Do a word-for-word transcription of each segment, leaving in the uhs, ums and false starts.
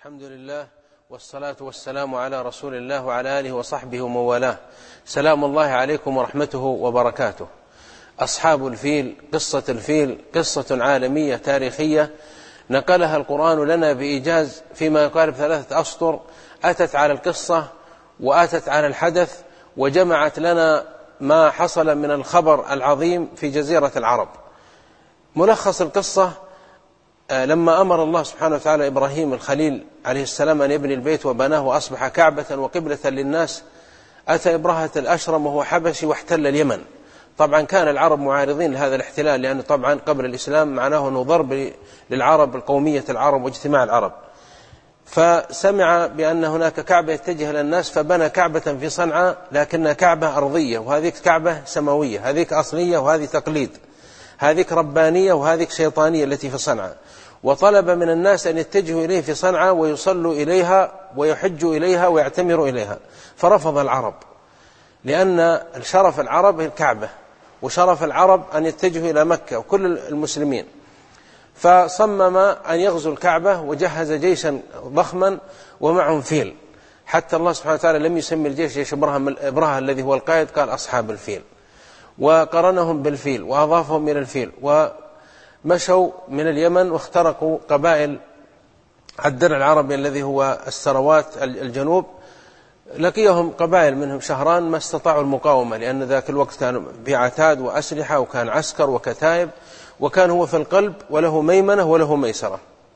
الحمد لله والصلاة والسلام على رسول الله وعلى آله وصحبه ومن والاه. سلام الله عليكم ورحمته وبركاته. أصحاب الفيل، قصة الفيل قصة عالمية تاريخية نقلها القرآن لنا بإيجاز فيما يقارب ثلاثة أسطر، أتت على القصة وأتت على الحدث وجمعت لنا ما حصل من الخبر العظيم في جزيرة العرب. ملخص القصة: لما أمر الله سبحانه وتعالى إبراهيم الخليل عليه السلام أن يبني البيت وبناه وأصبح كعبة وقبلة للناس، أتى إبراهة الأشرم وهو حبشي واحتل اليمن. طبعا كان العرب معارضين لهذا الاحتلال، لأنه طبعا قبل الإسلام معناه أنه ضرب للعرب، القومية العرب واجتماع العرب. فسمع بأن هناك كعبة يتجه إلى الناس فبنى كعبة في صنعاء، لكنها كعبة أرضية وهذه كعبة سماوية، هذه أصلية وهذه تقليد، هذه ربانية وهذه شيطانية التي في صنعاء. وطلب من الناس أن يتجهوا إليه في صنعاء ويصلوا إليها ويحجوا إليها ويعتمروا إليها، فرفض العرب، لأن شرف العرب الكعبة وشرف العرب أن يتجهوا إلى مكة وكل المسلمين. فصمم أن يغزو الكعبة وجهز جيشا ضخما ومعهم فيل، حتى الله سبحانه وتعالى لم يسمي الجيش جيش إبراهة الذي هو القائد، قال أصحاب الفيل، وقرنهم بالفيل وأضافهم إلى الفيل. ومشوا من اليمن واخترقوا قبائل الدرع العربي الذي هو السروات الجنوب، لقيهم قبائل منهم شهران ما استطاعوا المقاومة، لأن ذاك الوقت كان بعتاد وأسلحة وكان عسكر وكتائب، وكان هو في القلب وله ميمنة وله ميسرة.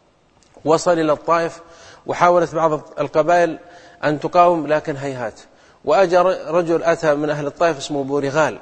وصل إلى الطائف وحاولت بعض القبائل أن تقاوم لكن هيهات. وأجى رجل أتى من أهل الطائف اسمه بورغال،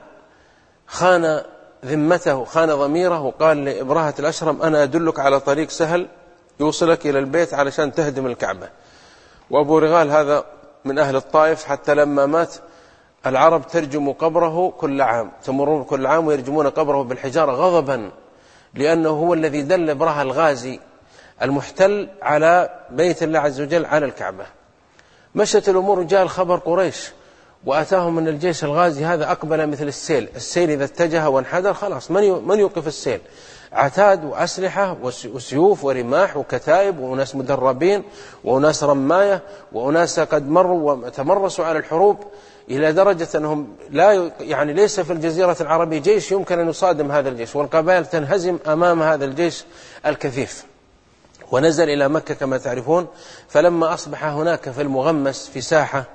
خان ذمته خان ضميره وقال لإبراهة الأشرم: أنا أدلك على طريق سهل يوصلك إلى البيت علشان تهدم الكعبة. وأبو رغال هذا من أهل الطائف، حتى لما مات العرب ترجم قبره كل عام، تمرون كل عام ويرجمون قبره بالحجارة غضبا، لأنه هو الذي دل إبراهة الغازي المحتل على بيت الله عز وجل على الكعبة. مشت الأمور وجاء الخبر قريش وأتاهم من الجيش الغازي هذا أقبل مثل السيل، السيل إذا اتجه وانحدر خلاص من من يوقف السيل، عتاد وأسلحة وسيوف ورماح وكتائب وناس مدربين وناس رماية وناس قد مروا وتمرسوا على الحروب، إلى درجة أنهم لا يعني ليس في الجزيرة العربية جيش يمكن أن يصادم هذا الجيش، والقبائل تنهزم أمام هذا الجيش الكثيف. ونزل إلى مكة كما تعرفون، فلما أصبح هناك في المغمس في ساحة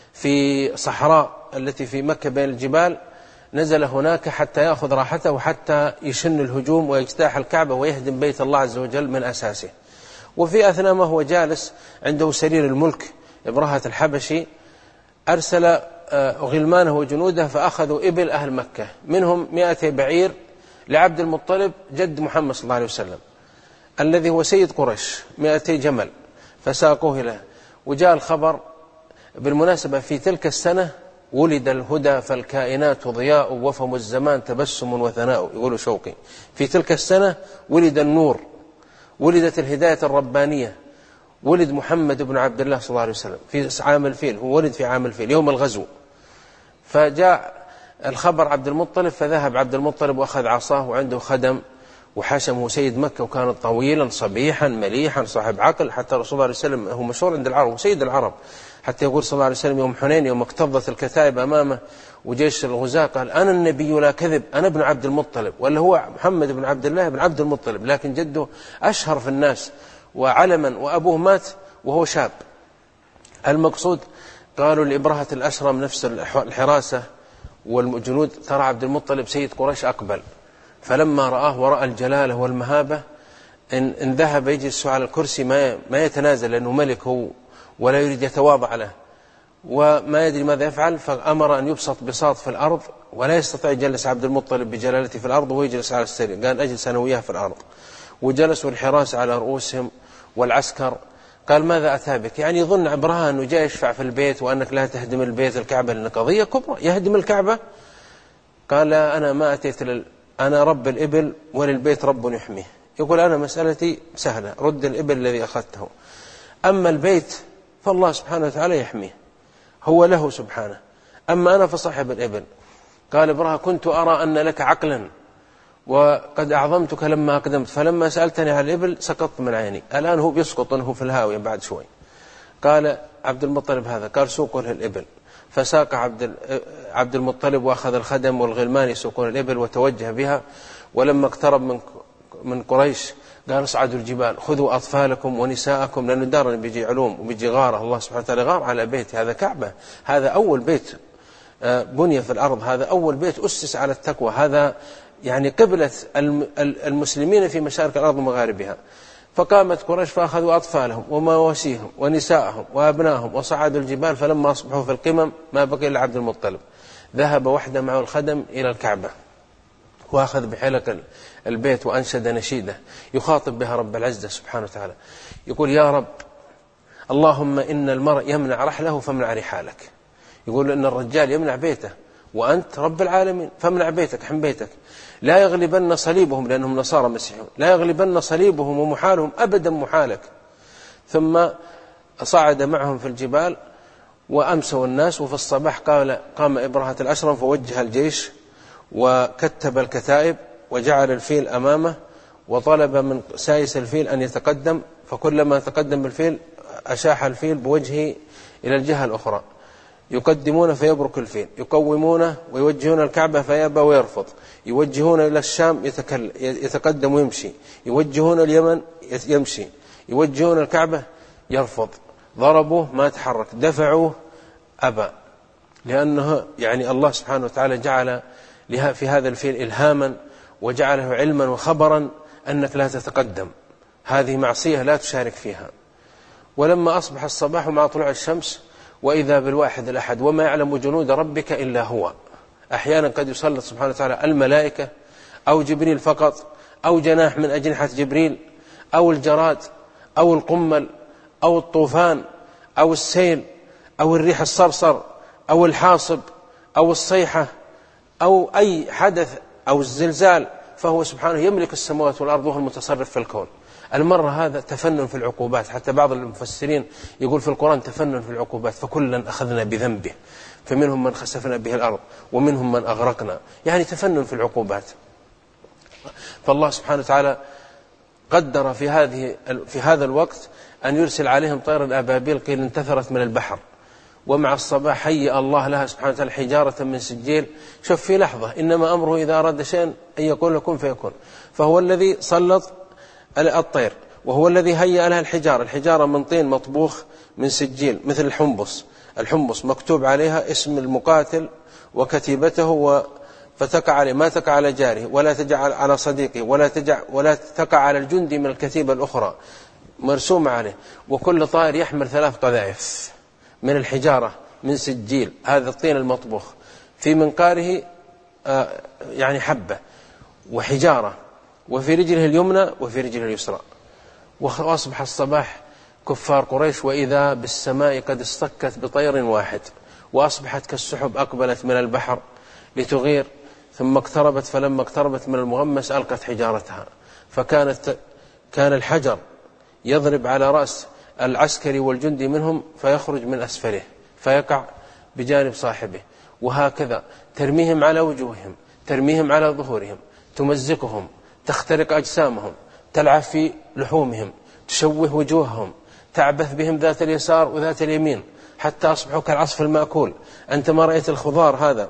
في صحراء التي في مكة بين الجبال، نزل هناك حتى يأخذ راحته وحتى يشن الهجوم ويجتاح الكعبة ويهدم بيت الله عز وجل من أساسه. وفي أثناء ما هو جالس عنده سرير الملك إبراهة الحبشي، أرسل غلمانه وجنوده فأخذوا إبل أهل مكة، منهم مئتي بعير لعبد المطلب جد محمد صلى الله عليه وسلم الذي هو سيد قريش، مئتي جمل فساقوه له. وجاء الخبر بالمناسبة في تلك السنة ولد الهدى فالكائنات ضياء وفم الزمان تبسم وثناء، يقول شوقي. في تلك السنة ولد النور، ولدت الهداية الربانية، ولد محمد بن عبد الله صلى الله عليه وسلم في عام الفيل، هو ولد في عام الفيل يوم الغزو. فجاء الخبر عبد المطلب، فذهب عبد المطلب وأخذ عصاه وعنده خدم وحشمه سيد مكة، وكان طويلا صبيحا مليحا صاحب عقل، حتى رسول الله صلى الله عليه وسلم هو مشهور عند العرب وسيد العرب، حتى يقول صلى الله عليه وسلم يوم حنين يوم اكتظت الكتائب أمامه وجيش الغزاة قال: أنا النبي لا كذب، أنا ابن عبد المطلب، ولا هو محمد بن عبد الله بن عبد المطلب، لكن جده أشهر في الناس وعلما، وأبوه مات وهو شاب. المقصود قالوا لإبراهة الأشرم نفس الحراسة والجنود: ترى عبد المطلب سيد قريش أقبل. فلما رآه ورأى الجلالة والمهابة إن, إن ذهب يجلس على الكرسي ما, ما يتنازل، لأنه ملك هو ولا يريد يتواضع له وما يدري ماذا يفعل، فأمر أن يبسط بساط في الأرض، ولا يستطيع يجلس عبد المطلب بجلالته في الأرض ويجلس على السرير، قال: أجلس أنا وياه في الأرض. وجلسوا الحراس على رؤوسهم والعسكر. قال: ماذا أتى بك؟ يعني يظن إبراهة أنه جاء يشفع في البيت وأنك لا تهدم البيت الكعبة، لأن قضية كبرى يهدم الكعبة. قال: أنا ما أتيت لل... أنا رب الإبل وللبيت رب يحميه. يقول: أنا مسألتي سهلة، رد الإبل الذي أخذته، أما البيت فالله سبحانه وتعالى يحميه، هو له سبحانه، أما أنا فصاحب الإبل. قال إبراهة: كنت أرى أن لك عقلا وقد أعظمتك لما أقدمت، فلما سألتني عن الإبل سقطت من عيني. الآن هو بيسقط أنه في الهاوية بعد شوي. قال عبد المطلب هذا، قال سوقوا له الإبل. فساق عبد عبد المطلب وأخذ الخدم والغلمان يسوقون الإبل وتوجه بها. ولما اقترب من من قريش قال اصعدوا الجبال، خذوا أطفالكم ونساءكم، لأنه دار بيجي علوم وبيجي غارة، الله سبحانه وتعالى غار على بيت، هذا كعبة، هذا أول بيت بني في الأرض، هذا أول بيت أسس على التقوى، هذا يعني قبلة المسلمين في مشارق الأرض ومغاربها. فقامت قريش فأخذوا أطفالهم ومواشيهم ونساءهم وأبنائهم وصعدوا الجبال، فلما أصبحوا في القمم ما بقي إلا عبد المطلب، ذهب وحده معه الخدم إلى الكعبة وأخذ بحلق البيت وأنشد نشيدة يخاطب بها رب العزة سبحانه وتعالى، يقول يا رب اللهم إن المرء يمنع رحله فامنع رحالك. يقول إن الرجال يمنع بيته وأنت رب العالمين فامنع بيتك، حم بيتك. لا يغلبن صليبهم، لأنهم نصارى مسيحيون، لا يغلبن صليبهم ومحالهم أبدا محالك. ثم صعد معهم في الجبال وأمسوا الناس. وفي الصباح قال قام إبرهة الأشرم فوجه الجيش وكتب الكتائب وجعل الفيل أمامه وطلب من سايس الفيل أن يتقدم، فكلما تقدم الفيل أشاح الفيل بوجهه إلى الجهة الأخرى. يقدمون فيبرك الفيل، يقومونه ويوجهون الكعبة فيأبى ويرفض، يوجهون إلى الشام يتقدم ويمشي، يوجهون اليمن يمشي، يوجهون الكعبة يرفض، ضربوه ما تحرك، دفعوه أبى، لأنه يعني الله سبحانه وتعالى جعل في هذا الفيل إلهاما وجعله علما وخبرا أنك لا تتقدم، هذه معصية لا تشارك فيها. ولما أصبح الصباح مع طلوع الشمس وإذا بالواحد الأحد وما يعلم جنود ربك إلا هو. أحيانا قد يسلط سبحانه وتعالى الملائكة أو جبريل فقط أو جناح من أجنحة جبريل أو الجراد أو القمل أو الطوفان أو السيل أو الريح الصرصر أو الحاصب أو الصيحة أو أي حدث أو الزلزال، فهو سبحانه يملك السماوات والأرض وهو المتصرف في الكون. المرة هذا تفنن في العقوبات، حتى بعض المفسرين يقول في القرآن تفنن في العقوبات، فكلا أخذنا بذنبه فمنهم من خسفنا به الأرض ومنهم من أغرقنا، يعني تفنن في العقوبات. فالله سبحانه وتعالى قدر في هذه في هذا الوقت أن يرسل عليهم طير الأبابيل قيل انتثرت من البحر، ومع الصباح هيئ الله لها سبحانه وتعالى حجارة من سجيل. شوف في لحظة إنما أمره إذا أراد شيئا أن يقول لكم فيكون، فهو الذي سلط الطير وهو الذي هيئ لها الحجارة، الحجارة من طين مطبوخ من سجيل مثل الحنبس، الحنبس مكتوب عليها اسم المقاتل وكتيبته و فتقع عليه ما تقع على جاره ولا تجعل على صديقه ولا تجع ولا تقع على الجندي من الكتيبة الأخرى مرسوم عليه. وكل طائر يحمل ثلاث قذائف من الحجارة من سجيل، هذا الطين المطبوخ، في منقاره آه يعني حبة وحجارة، وفي رجله اليمنى وفي رجله اليسرى. وأصبح الصباح كفار قريش وإذا بالسماء قد استكت بطير واحد، وأصبحت كالسحب أقبلت من البحر لتغير، ثم اقتربت، فلما اقتربت من المغمس ألقت حجارتها، فكانت كان الحجر يضرب على رأس العسكري والجندي منهم فيخرج من أسفله فيقع بجانب صاحبه، وهكذا ترميهم على وجوههم، ترميهم على ظهورهم، تمزقهم، تخترق أجسامهم، تلعب في لحومهم، تشوه وجوههم، تعبث بهم ذات اليسار وذات اليمين حتى أصبحوا كالعصف المأكول. أنت ما رأيت الخضار هذا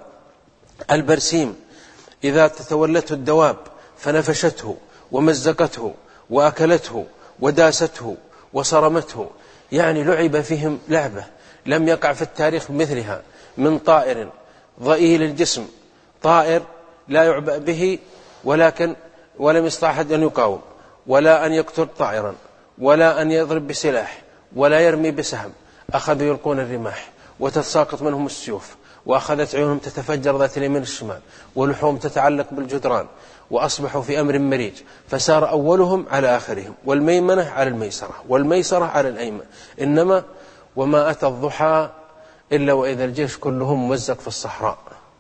البرسيم إذا تتولته الدواب فنفشته ومزقته وأكلته وداسته وصرمته، يعني لعب فيهم لعبة لم يقع في التاريخ مثلها، من طائر ضئيل الجسم، طائر لا يعبأ به ولكن ولم يستطع أحد أن يقاوم ولا أن يقتل طائرا ولا أن يضرب بسلاح ولا يرمي بسهم، أخذوا يلقون الرماح وتتساقط منهم السيوف، وأخذت عيونهم تتفجر ذات اليمين الشمال، ولحوم تتعلق بالجدران، وأصبحوا في أمر مريج، فسار أولهم على آخرهم، والميمنة على الميسرة والميسرة على الأيمن. إنما وما أتى الضحى إلا وإذا الجيش كلهم ممزق في الصحراء.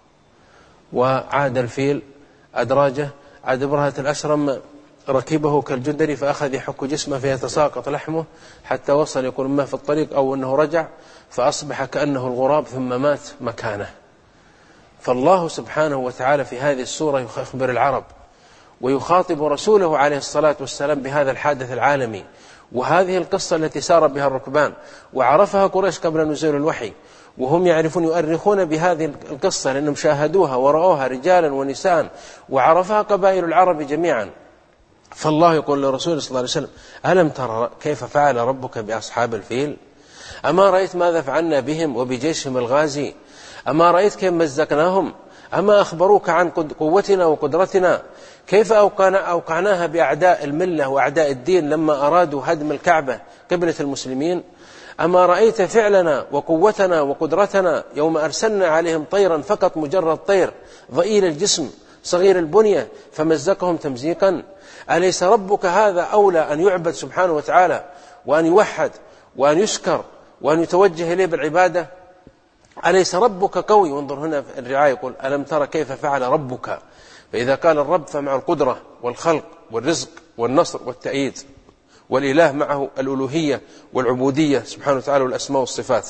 وعاد الفيل أدراجه، عاد إبرهة الأشرم ركبه كالجدري فأخذ يحك جسمه فيتساقط لحمه حتى وصل يقول ما في الطريق أو أنه رجع فأصبح كأنه الغراب ثم مات مكانه. فالله سبحانه وتعالى في هذه السورة يخبر العرب ويخاطب رسوله عليه الصلاة والسلام بهذا الحادث العالمي، وهذه القصة التي سار بها الركبان وعرفها قريش قبل نزول الوحي، وهم يعرفون يؤرخون بهذه القصة لأنهم شاهدوها ورأوها رجالا ونساء، وعرفها قبائل العرب جميعا. فالله يقول لرسوله صلى الله عليه وسلم: ألم ترى كيف فعل ربك بأصحاب الفيل؟ أما رأيت ماذا فعلنا بهم وبجيشهم الغازي؟ أما رأيت كيف مزقناهم؟ أما أخبروك عن قوتنا وقدرتنا؟ كيف أوقعناها بأعداء الملة وأعداء الدين لما أرادوا هدم الكعبة قبلة المسلمين؟ أما رأيت فعلنا وقوتنا وقدرتنا يوم أرسلنا عليهم طيرا فقط، مجرد طير ضئيل الجسم صغير البنية فمزقهم تمزيقا؟ أليس ربك هذا أولى أن يعبد سبحانه وتعالى، وأن يوحد، وأن يشكر، وأن يتوجه إليه بالعبادة؟ أليس ربك قوي؟ وانظر هنا في الرعاية يقول: ألم ترى كيف فعل ربك؟ فإذا قال الرب فمع القدرة والخلق والرزق والنصر والتأييد، والإله معه الألوهية والعبودية سبحانه وتعالى والأسماء والصفات.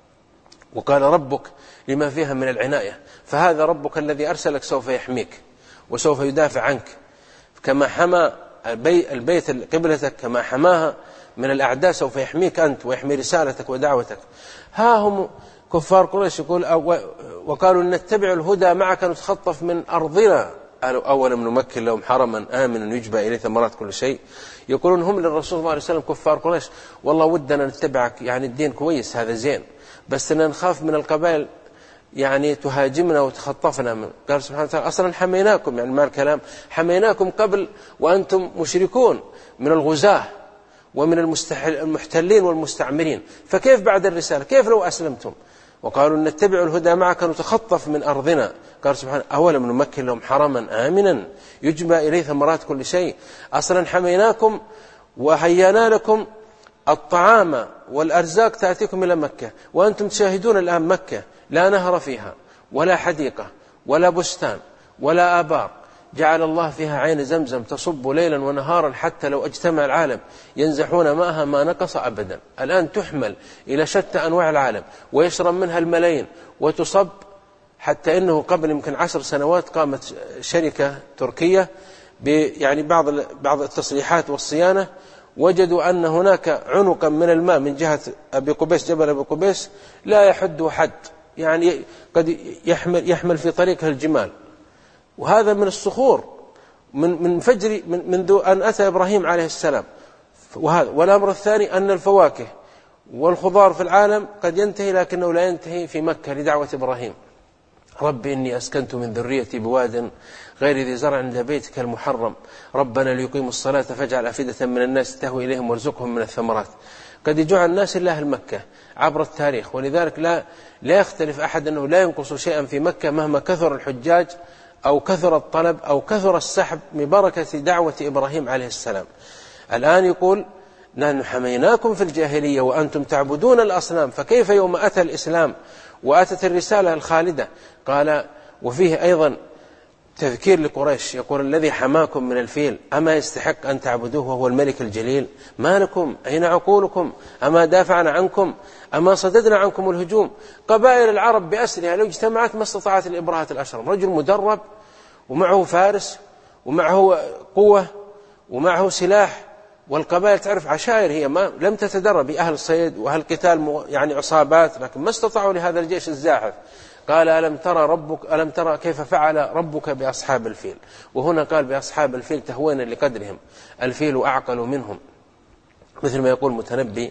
وقال ربك لما فيها من العناية، فهذا ربك الذي أرسلك سوف يحميك وسوف يدافع عنك، كما حمى البيت قبلتك، كما حماها من الأعداء سوف يحميك أنت ويحمي رسالتك ودعوتك. ها هم كفار قريش يقول: وقالوا نتبع الهدى معك نتخطف من أرضنا، قالوا أولم نمكن لهم حرما آمنا يجبى إليه ثمرات كل شيء. يقولون هم للرسول صلى الله عليه وسلم كفار قريش: والله ودنا نتبعك، يعني الدين كويس هذا زين، بس أننا نخاف من القبائل يعني تهاجمنا وتخطفنا من. قال سبحانه وتعالى: أصلا حميناكم، يعني ما الكلام، حميناكم قبل وأنتم مشركون من الغزاة ومن المحتلين والمستعمرين، فكيف بعد الرسالة؟ كيف لو أسلمتم؟ وقالوا نتبع الهدى معك نتخطف من أرضنا. قال سبحانه: أولم نمكن لهم حرما آمنا يجبى إليه ثمرات كل شيء؟ أصلا حميناكم وهيانا لكم الطعام والأرزاق تأتيكم إلى مكة، وأنتم تشاهدون الآن مكة لا نهر فيها ولا حديقة ولا بستان ولا آبار، جعل الله فيها عين زمزم تصب ليلا ونهارا، حتى لو اجتمع العالم ينزحون ماءها ما نقص أبدا. الآن تحمل إلى شتى أنواع العالم ويشرب منها الملايين وتصب، حتى إنه قبل يمكن عشر سنوات قامت شركة تركية يعني بعض بعض التصليحات والصيانة، وجدوا أن هناك عنقا من الماء من جهة أبي قبيس، جبل أبي قبيس، لا يحد حد، يعني قد يحمل يحمل في طريقها الجمال، وهذا من الصخور من من فجر من منذ أن أتى إبراهيم عليه السلام. وهذا والأمر الثاني أن الفواكه والخضار في العالم قد ينتهي، لكنه لا ينتهي في مكة لدعوة إبراهيم: رب إني أسكنت من ذريتي بواد غير ذي زرع عند بيتك المحرم ربنا ليقيموا الصلاة فاجعل أفئدة من الناس تهوي إليهم وارزقهم من الثمرات. قد يجوع الناس إلا أهل مكة عبر التاريخ، ولذلك لا لا يختلف أحد أنه لا ينقص شيئا في مكة مهما كثر الحجاج أو كثر الطلب أو كثر السحب ببركة دعوة إبراهيم عليه السلام. الآن يقول: نحن حميناكم في الجاهلية وأنتم تعبدون الأصنام، فكيف يوم أتى الإسلام وأتت الرسالة الخالدة؟ قال: وفيه أيضا تذكير لقريش، يقول: الذي حماكم من الفيل أما يستحق أن تعبدوه وهو الملك الجليل؟ ما لكم؟ أين عقولكم؟ أما دافعنا عنكم؟ أما صددنا عنكم الهجوم؟ قبائل العرب بأسرها لو اجتمعت ما استطاعت الإبرهة الأشرم، رجل مدرب ومعه فارس ومعه قوة ومعه سلاح، والقبائل تعرف عشائر هي ما لم تتدرب، أهل صيد وأهل قتال يعني عصابات، لكن ما استطاعوا لهذا الجيش الزاحف. قال: ألم ترى ربك ألم ترى كيف فعل ربك بأصحاب الفيل؟ وهنا قال بأصحاب الفيل تهوينا لقدرهم، الفيل أعقل منهم، مثل ما يقول المتنبي: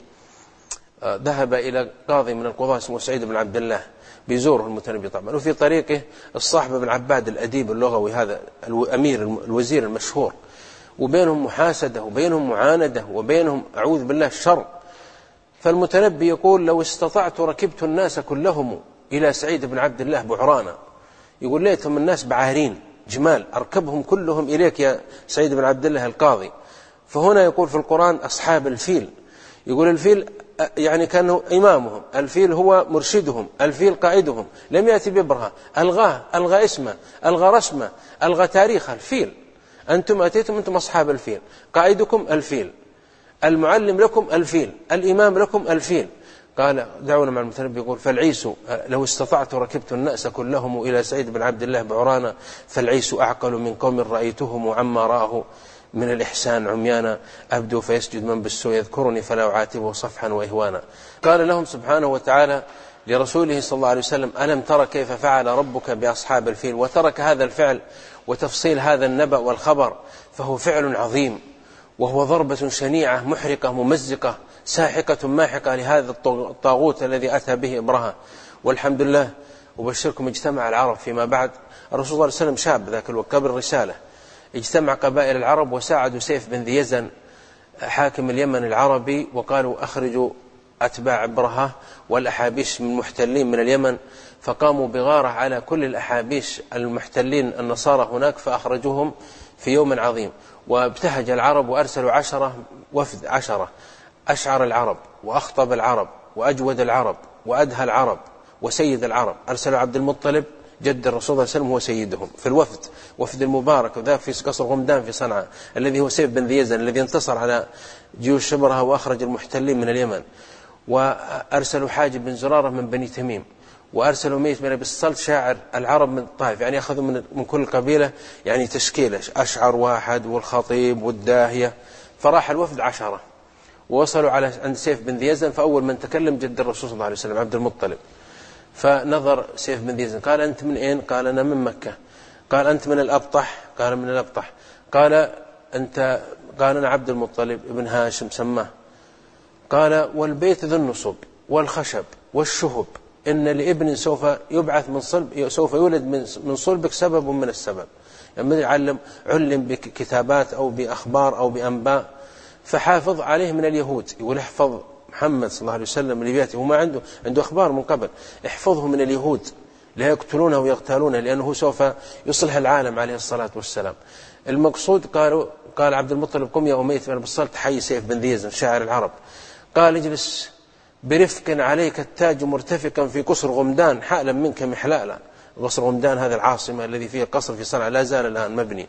ذهب إلى قاضي من القضاة اسمه سعيد بن عبد الله بيزوره المتنبي طبعا، وفي طريقه الصاحب بن عباد الأديب اللغوي هذا الأمير الوزير المشهور، وبينهم محاسدة وبينهم معاندة وبينهم أعوذ بالله الشر. فالمتنبي يقول: لو استطعت ركبت الناس كلهم إلى سعيد بن عبد الله بعرانا، يقول ليتهم الناس بعارين جمال أركبهم كلهم إليك يا سعيد بن عبد الله القاضي. فهنا يقول في القرآن أصحاب الفيل، يقول الفيل يعني كانوا إمامهم، الفيل هو مرشدهم، الفيل قائدهم، لم يأتي ببرهة، ألغاه، ألغى اسمه، ألغى رسمه، ألغى تاريخه. الفيل أنتم أتيتم، أنتم أصحاب الفيل، قائدكم الفيل، المعلم لكم الفيل، الإمام لكم الفيل. قال دعونا مع المتنبي يقول فالعيس لو استطعت ركبت الناس كلهم إلى سعيد بن عبد الله بعرانا فالعيس أعقل من قوم رأيتهم عما رآه من الإحسان عميانا أبدو فيسجد من بالسوء يذكرني فلا أعاتبه صفحا وإهوانا. قال لهم سبحانه وتعالى لرسوله صلى الله عليه وسلم ألم تر كيف فعل ربك بأصحاب الفيل؟ وترك هذا الفعل وتفصيل هذا النبأ والخبر فهو فعل عظيم، وهو ضربة شنيعة محرقة ممزقة ساحقة ماحقة لهذا الطاغوت الذي أتى به إبرهة. والحمد لله وبشركم اجتمع العرب فيما بعد. الرسول صلى الله عليه وسلم شاب ذاك الوقت قبل الرسالة، اجتمع قبائل العرب وساعدوا سيف بن ذي يزن حاكم اليمن العربي وقالوا أخرجوا أتباع إبرهة والأحابيش من المحتلين من اليمن، فقاموا بغارة على كل الأحابيش المحتلين النصارى هناك فأخرجوهم في يوم عظيم. وابتهج العرب وأرسلوا عشرة وفد عشرة أشعر العرب وأخطب العرب وأجود العرب وأدهى العرب وسيد العرب. أرسلوا عبد المطلب جد الرسول صلى الله عليه وسلم هو سيدهم في الوفد، وفد المبارك وذاك في قصر غمدان في صنعاء الذي هو سيف بن ذي يزن الذي انتصر على جيوش شبرها وأخرج المحتلين من اليمن. وأرسلوا حاجب بن زرارة من بني تميم، وأرسلوا ميت بن أبي الصلت شاعر العرب من الطائف، يعني أخذوا من, من كل قبيلة يعني تشكيلة أشعر واحد والخطيب والداهية. فراح الوفد عشرة ووصلوا على عند سيف بن ذي يزن، فأول من تكلم جد الرسول صلى الله عليه وسلم عبد المطلب. فنظر سيف بن ذي يزن قال أنت من أين؟ قال أنا من مكة. قال أنت من الأبطح؟ قال من الأبطح. قال أنت؟ قال أنا عبد المطلب ابن هاشم سماه. قال والبيت ذو النصب والخشب والشهب إن لابن سوف يبعث من صلب سوف يولد من صلبك سبب من السبب، يعني يعلم علم بكتابات أو بأخبار أو بأنباء فحافظ عليه من اليهود. يقول احفظ محمد صلى الله عليه وسلم اللي بيأتي وما عنده عنده أخبار من قبل، احفظه من اليهود لا يقتلونه ويغتالونه لأنه سوف يصلح العالم عليه الصلاة والسلام. المقصود قالوا قال عبد المطلب قم يا أمية بن أبي الصلت حي سيف بن ذي يزن شاعر العرب. قال اجلس برفق عليك التاج مرتفقا في قصر غمدان حالا منك محلالا. قصر غمدان هذا العاصمة الذي فيه قصر في صنعاء لا زال الآن مبني.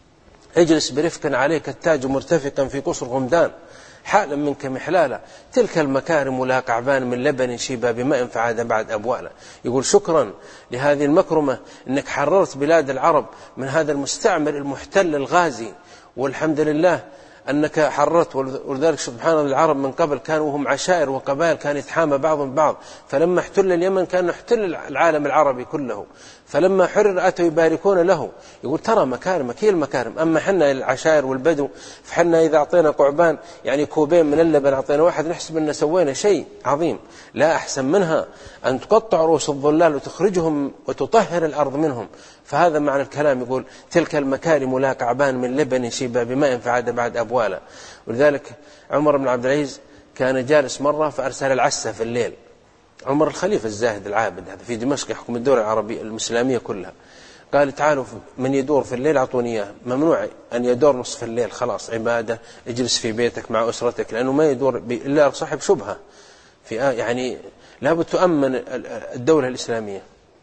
اجلس برفق عليك التاج مرتفقا في قصر غمدان حالا منك محلالا تلك المكارم لا قعبان من لبن شيبا بماء فعاد بعد أبوالا. يقول شكرا لهذه المكرمة أنك حررت بلاد العرب من هذا المستعمر المحتل الغازي، والحمد لله أنك حررت. ولذلك سبحان الله العرب من قبل كانوا هم عشائر وقبائل كان يتحامى بعضهم بعض، فلما احتل اليمن كان يحتل العالم العربي كله، فلما حرر أتوا يباركون له. يقول ترى مكارمك هي المكارم. أما حنا العشائر والبدو فحنا إذا أعطينا قعبان يعني كوبين من اللبن أعطينا واحد نحسب أن سوينا شيء عظيم. لا أحسن منها أن تقطع رؤوس الظلال وتخرجهم وتطهر الأرض منهم. فهذا معنى الكلام. يقول تلك المكارم لا قعبان من لبن شيبا بماء فعاد بعد أبوالا. ولذلك عمر بن عبد العزيز كان جالس مرة فأرسل العسة في الليل. عمر الخليفة الزاهد العابد هذا في دمشق يحكم الدولة العربية الإسلامية كلها. قال تعالوا من يدور في الليل أعطوني إياه. ممنوع أن يدور نصف الليل، خلاص عبادة اجلس في بيتك مع أسرتك، لأنه ما يدور إلا صاحب شبهة في يعني لابد تؤمن الدولة الإسلامية.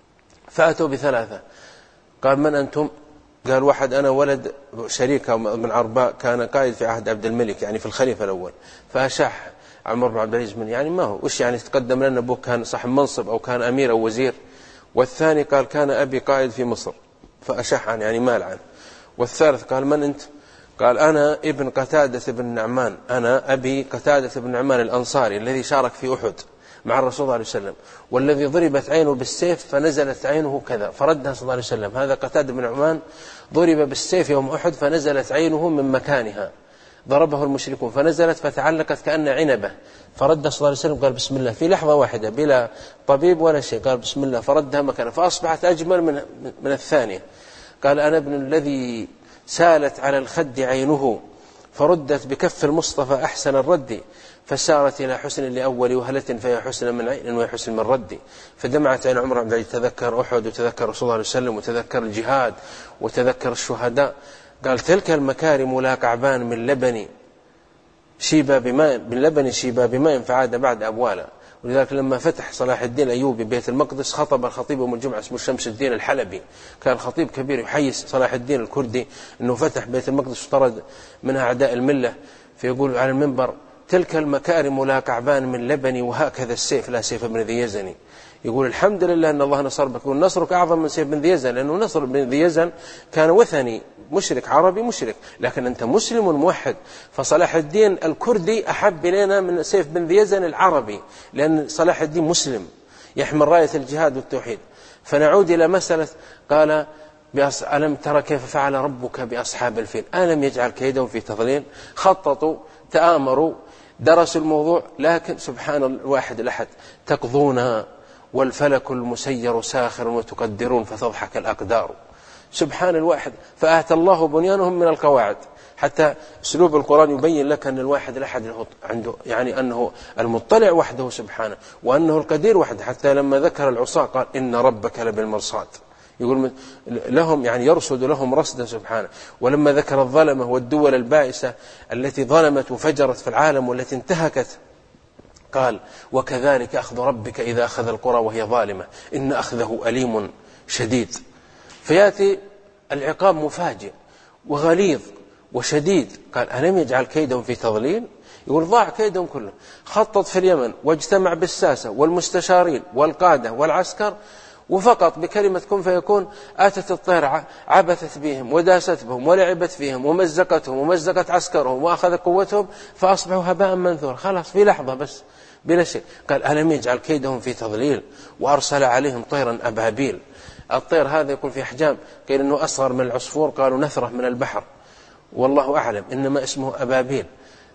فأتوا بثلاثة. قال من أنتم؟ قال واحد أنا ولد شريكة من عرباء كان قائد في عهد عبد الملك يعني في الخليفة الأول. فأشاح عمر بن عبد العزيز من يعني ما هو وش يعني تقدم لنا أبوك كان صاحب منصب أو كان أمير أو وزير. والثاني قال كان أبي قائد في مصر فأشاح عن يعني مال عنه. والثالث قال من أنت؟ قال أنا ابن قتادة بن نعمان، أنا أبي قتادة بن نعمان الأنصاري الذي شارك في أحد مع الرسول صلى الله عليه وسلم والذي ضربت عينه بالسيف فنزلت عينه كذا فردها صلى الله عليه وسلم. هذا قتادة بن نعمان ضرب بالسيف يوم أحد فنزلت عينه من مكانها، ضربه المشركون فنزلت فتعلقت كأن عنبة فردها صلى الله عليه وسلم قال بسم الله في لحظة واحدة بلا طبيب ولا شيء قال بسم الله فردها مكانها فأصبحت أجمل من, من الثانية. قال أنا ابن الذي سالت على الخد عينه فردت بكف المصطفى أحسن الرد فسارت إلى حسن لأول وهلة فهي حسن من عين وهي حسن من رد. فدمعت عين عمر بن عبد العزيز تذكر أحد وتذكر رسول الله عليه وسلم وتذكر الجهاد وتذكر الشهداء. قال تلك المكارم لا قعبان من لبن شيبا بماء من لبن شيبا بماء فعاد بعد أبوالا. ولذلك لما فتح صلاح الدين الأيوبي بيت المقدس خطب الخطيب يوم الجمعة اسمه شمس الدين الحلبي، كان خطيب كبير يحيي صلاح الدين الكردي أنه فتح بيت المقدس وطرد منها أعداء الملة. فيقول على المنبر تلك المكارم لا كعبان من لبني، وهكذا السيف لا سيف ابن ذي يزن. يقول الحمد لله أن الله نصر بك، يقول نصرك أعظم من سيف بن ذي يزن، لأنه نصر بن ذي يزن كان وثني مشرك عربي مشرك، لكن أنت مسلم موحد، فصلاح الدين الكردي أحب إلينا من سيف بن ذي يزن العربي، لأن صلاح الدين مسلم يحمل راية الجهاد والتوحيد. فنعود إلى مسألة، قال ألم ترى كيف فعل ربك بأصحاب الفيل ألم يجعل كيدهم في تضليل. خططوا، تآمروا، درسوا الموضوع، لكن سبحان الواحد الأحد تقضون والفلك المسير ساخر وتقدرون فتضحك الأقدار. سبحان الواحد. فأتى الله بنيانهم من القواعد. حتى أسلوب القرآن يبين لك أن الواحد الأحد عنده، يعني أنه المطلع وحده سبحانه، وأنه القدير وحده. حتى لما ذكر العصاة قال إن ربك لبالمرصاد، يقول لهم يعني يرصد لهم رصدا سبحانه. ولما ذكر الظلمة والدول البائسة التي ظلمت وفجرت في العالم والتي انتهكت، قال وكذلك أخذ ربك إذا أخذ القرى وهي ظالمة إن أخذه أليم شديد. فيأتي العقاب مفاجئ وغليظ وشديد. قال ألم يجعل كيدهم في تضليل. يقول ضاع كيدهم كله. خطط في اليمن واجتمع بالساسة والمستشارين والقادة والعسكر، وفقط بكلمة كن فيكون آتت الطير عبثت بهم وداست بهم ولعبت فيهم ومزقتهم ومزقت عسكرهم وأخذ قوتهم فأصبحوا هباء منثورا. خلاص في لحظة بس بلا شيء. قال ألم يجعل كيدهم في تضليل وأرسل عليهم طيرا أبابيل. الطير هذا يكون في أحجام، قيل أنه أصغر من العصفور، قالوا نثرة من البحر، والله أعلم، إنما اسمه أبابيل.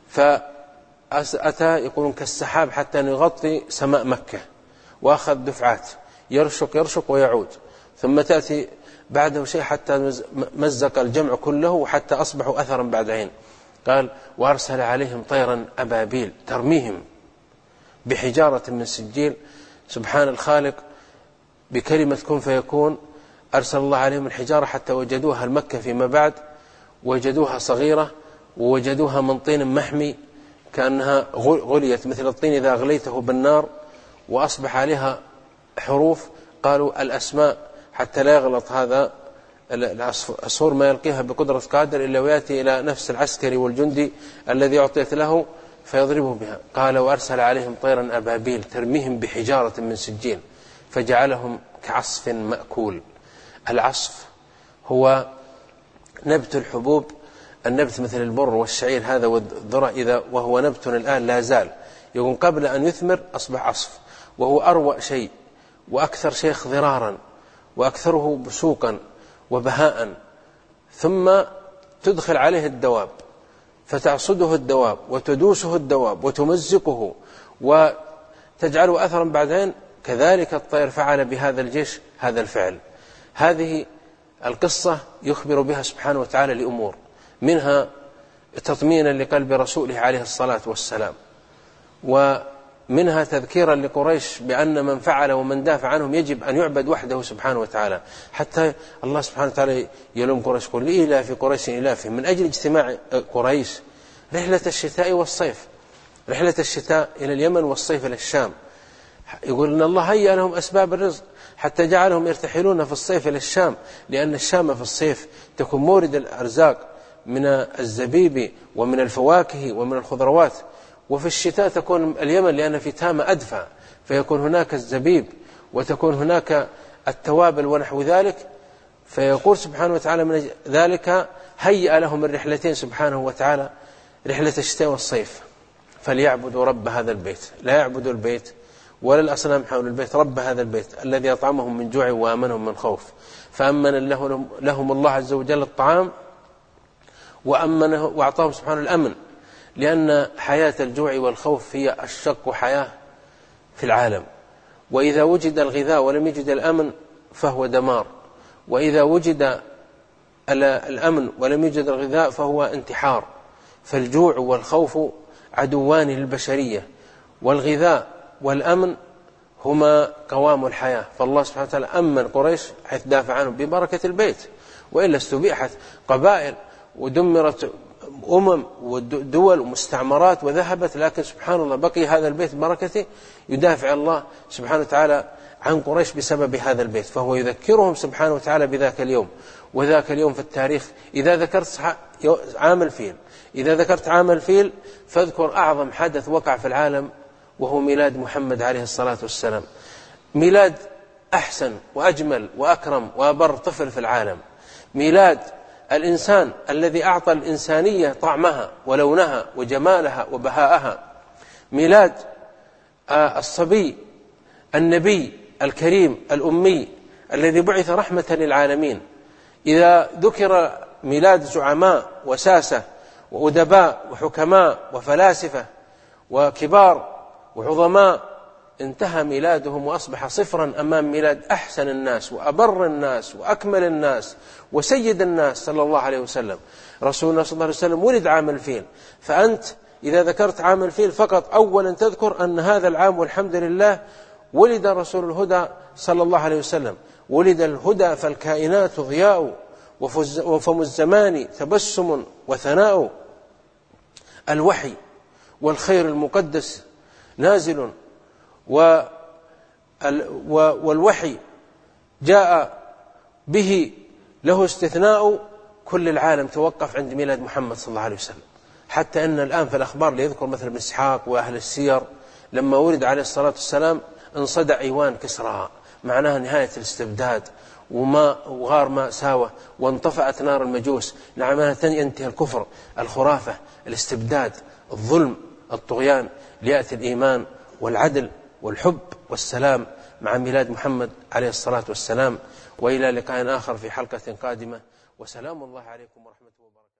فأتى يقولون كالسحاب حتى أن يغطي سماء مكة، وأخذ دفعات يرشق يرشق ويعود، ثم تأتي بعده شيء حتى مزق الجمع كله وحتى أصبحوا أثرا بعد عين. قال وأرسل عليهم طيرا أبابيل ترميهم بحجارة من سجيل. سبحان الخالق، بكلمة كن فيكون أرسل الله عليهم الحجارة حتى وجدوها المكة فيما بعد، وجدوها صغيرة ووجدوها من طين محمي كأنها غليت مثل الطين إذا أغليته بالنار، وأصبح عليها حروف. قالوا الأسماء حتى لا يغلط هذا العصفور ما يلقيها بقدرة قادر إلا ويأتي إلى نفس العسكري والجندي الذي أعطيت له فيضربه بها. قال وأرسل عليهم طيرا أبابيل ترميهم بحجارة من سجيل فجعلهم كعصف مأكول. العصف هو نبت الحبوب، النبت مثل البر والشعير هذا والذرة، إذا وهو نبت الآن لا زال، يقول قبل أن يثمر أصبح عصف، وهو أروع شيء وأكثر شيء خضرارا وأكثره بسوقا وبهاء. ثم تدخل عليه الدواب فتعصده الدواب وتدوسه الدواب وتمزقه وتجعله أثرا بعدين. كذلك الطير فعل بهذا الجيش هذا الفعل. هذه القصة يخبر بها سبحانه وتعالى لأمور، منها تطمينا لقلب رسوله عليه الصلاة والسلام، ومنها تذكيرا لقريش بأن من فعل ومن دافع عنهم يجب أن يعبد وحده سبحانه وتعالى. حتى الله سبحانه وتعالى يلوم قريش، قل لإله في قريش إلافهم، من أجل اجتماع قريش رحلة الشتاء والصيف، رحلة الشتاء إلى اليمن والصيف إلى الشام. يقول إن الله هيأ لهم أسباب الرزق حتى جعلهم يرتحلون في الصيف إلى الشام، لأن الشام في الصيف تكون مورد الأرزاق من الزبيب ومن الفواكه ومن الخضروات، وفي الشتاء تكون اليمن لأن في تامة أدفى فيكون هناك الزبيب وتكون هناك التوابل ونحو ذلك. فيقول سبحانه وتعالى من ذلك هيأ لهم الرحلتين سبحانه وتعالى، رحلة الشتاء والصيف، فليعبدوا رب هذا البيت، لا يعبدوا البيت ولا الأصنام حول البيت، رب هذا البيت الذي أطعمهم من جوع وآمنهم من خوف. فأمن لهم الله عز وجل الطعام وأمنه وأعطاهم سبحانه الأمن، لأن حياة الجوع والخوف هي أشق حياة في العالم. وإذا وجد الغذاء ولم يجد الأمن فهو دمار، وإذا وجد الأمن ولم يجد الغذاء فهو انتحار. فالجوع والخوف عدوان للبشرية، والغذاء والأمن هما قوام الحياة. فالله سبحانه وتعالى أمن قريش حيث دافع عنهم ببركة البيت، وإلا استبيحت قبائل ودمرت أمم ودول ومستعمرات وذهبت، لكن سبحان الله بقي هذا البيت بركته، يدافع الله سبحانه وتعالى عن قريش بسبب هذا البيت. فهو يذكرهم سبحانه وتعالى بذاك اليوم، وذاك اليوم في التاريخ إذا ذكرت عام الفيل، إذا ذكرت عام الفيل فاذكر أعظم حدث وقع في العالم، وهو ميلاد محمد عليه الصلاة والسلام. ميلاد أحسن وأجمل وأكرم وأبر طفل في العالم، ميلاد الإنسان الذي أعطى الإنسانية طعمها ولونها وجمالها وبهاءها، ميلاد الصبي النبي الكريم الأمي الذي بعث رحمة للعالمين. إذا ذكر ميلاد زعماء وساسة وأدباء وحكماء وفلاسفة وكبار وعظماء انتهى ميلادهم وأصبح صفرا أمام ميلاد أحسن الناس وأبر الناس وأكمل الناس وسيد الناس صلى الله عليه وسلم. رسولنا صلى الله عليه وسلم ولد عام الفيل، فأنت إذا ذكرت عام الفيل فقط أولا تذكر أن هذا العام والحمد لله ولد رسول الهدى صلى الله عليه وسلم. ولد الهدى فالكائنات ضياء، وفم الزمان تبسم وثناء. الوحي والخير المقدس نازل، والوحي جاء به له استثناء، كل العالم توقف عند ميلاد محمد صلى الله عليه وسلم. حتى أن الآن في الأخبار ليذكر مثل ابن إسحاق وأهل السير لما ولد عليه الصلاة والسلام انصدع إيوان كسرى، معناها نهاية الاستبداد وما وغار ما ساوى، وانطفأت نار المجوس. نعم ينتهي الكفر، الخرافة، الاستبداد، الظلم، الطغيان، ليأتي الإيمان والعدل والحب والسلام مع ميلاد محمد عليه الصلاة والسلام. وإلى لقاء آخر في حلقة قادمة، وسلام الله عليكم ورحمة الله وبركاته.